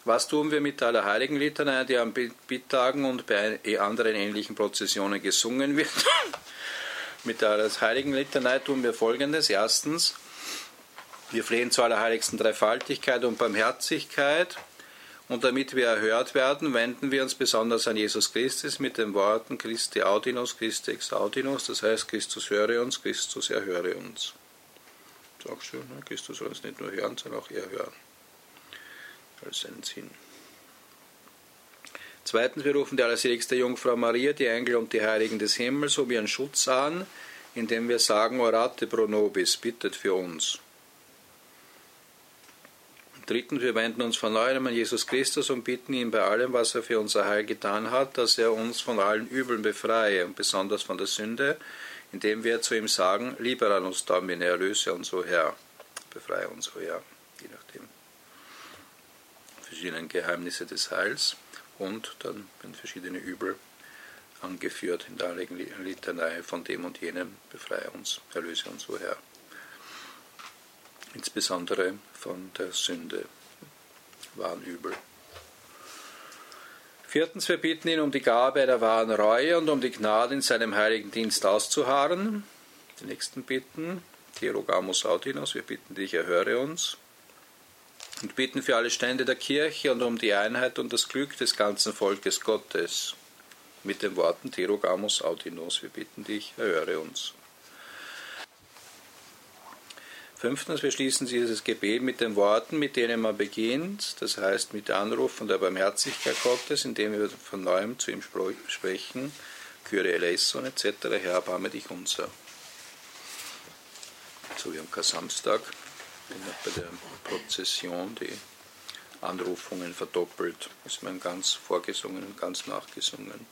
Was tun wir mit der Allerheiligenlitanei, die an Bitttagen und bei anderen ähnlichen Prozessionen gesungen wird? Mit der Allerheiligenlitanei tun wir Folgendes. Erstens, wir flehen zur allerheiligsten Dreifaltigkeit und Barmherzigkeit. Und damit wir erhört werden, wenden wir uns besonders an Jesus Christus mit den Worten Christi Audinos, Christi ex Audinos, das heißt Christus höre uns, Christus erhöre uns. Das ist auch schön, ne? Christus soll uns nicht nur hören, sondern auch erhören. Als einen Sinn. Zweitens, wir rufen die allerseligste Jungfrau Maria, die Engel und die Heiligen des Himmels um ihren Schutz an, indem wir sagen, Orate pro nobis, bittet für uns. Drittens, wir wenden uns von neuem an Jesus Christus und bitten ihn bei allem, was er für unser Heil getan hat, dass er uns von allen Übeln befreie und besonders von der Sünde, indem wir zu ihm sagen, Libera nos Domine, erlöse uns, o Herr, befreie uns, o Herr, je nachdem. Verschiedene Geheimnisse des Heils und dann werden verschiedene Übel angeführt in der Heiligen Litanei, von dem und jenem, befreie uns, erlöse uns, o Herr. Insbesondere von der Sünde, wahren Übel. Viertens, wir bitten ihn um die Gabe der wahren Reue und um die Gnade in seinem heiligen Dienst auszuharren. Die nächsten Bitten, Te rogamus Audinos, wir bitten dich, erhöre uns. Und bitten für alle Stände der Kirche und um die Einheit und das Glück des ganzen Volkes Gottes. Mit den Worten Te rogamus Audinos, wir bitten dich, erhöre uns. Fünftens, wir schließen dieses Gebet mit den Worten, mit denen man beginnt, das heißt mit Anruf von der Barmherzigkeit Gottes, indem wir von neuem zu ihm sprechen, Kyrie eleison etc., Herr, erbarme dich unser. So wie am Kar-Samstag, bei der Prozession die Anrufungen verdoppelt, ist man ganz vorgesungen und ganz nachgesungen.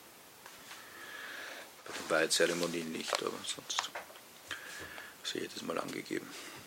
Bei den Weihezeremonien nicht, aber sonst ist jedes Mal angegeben.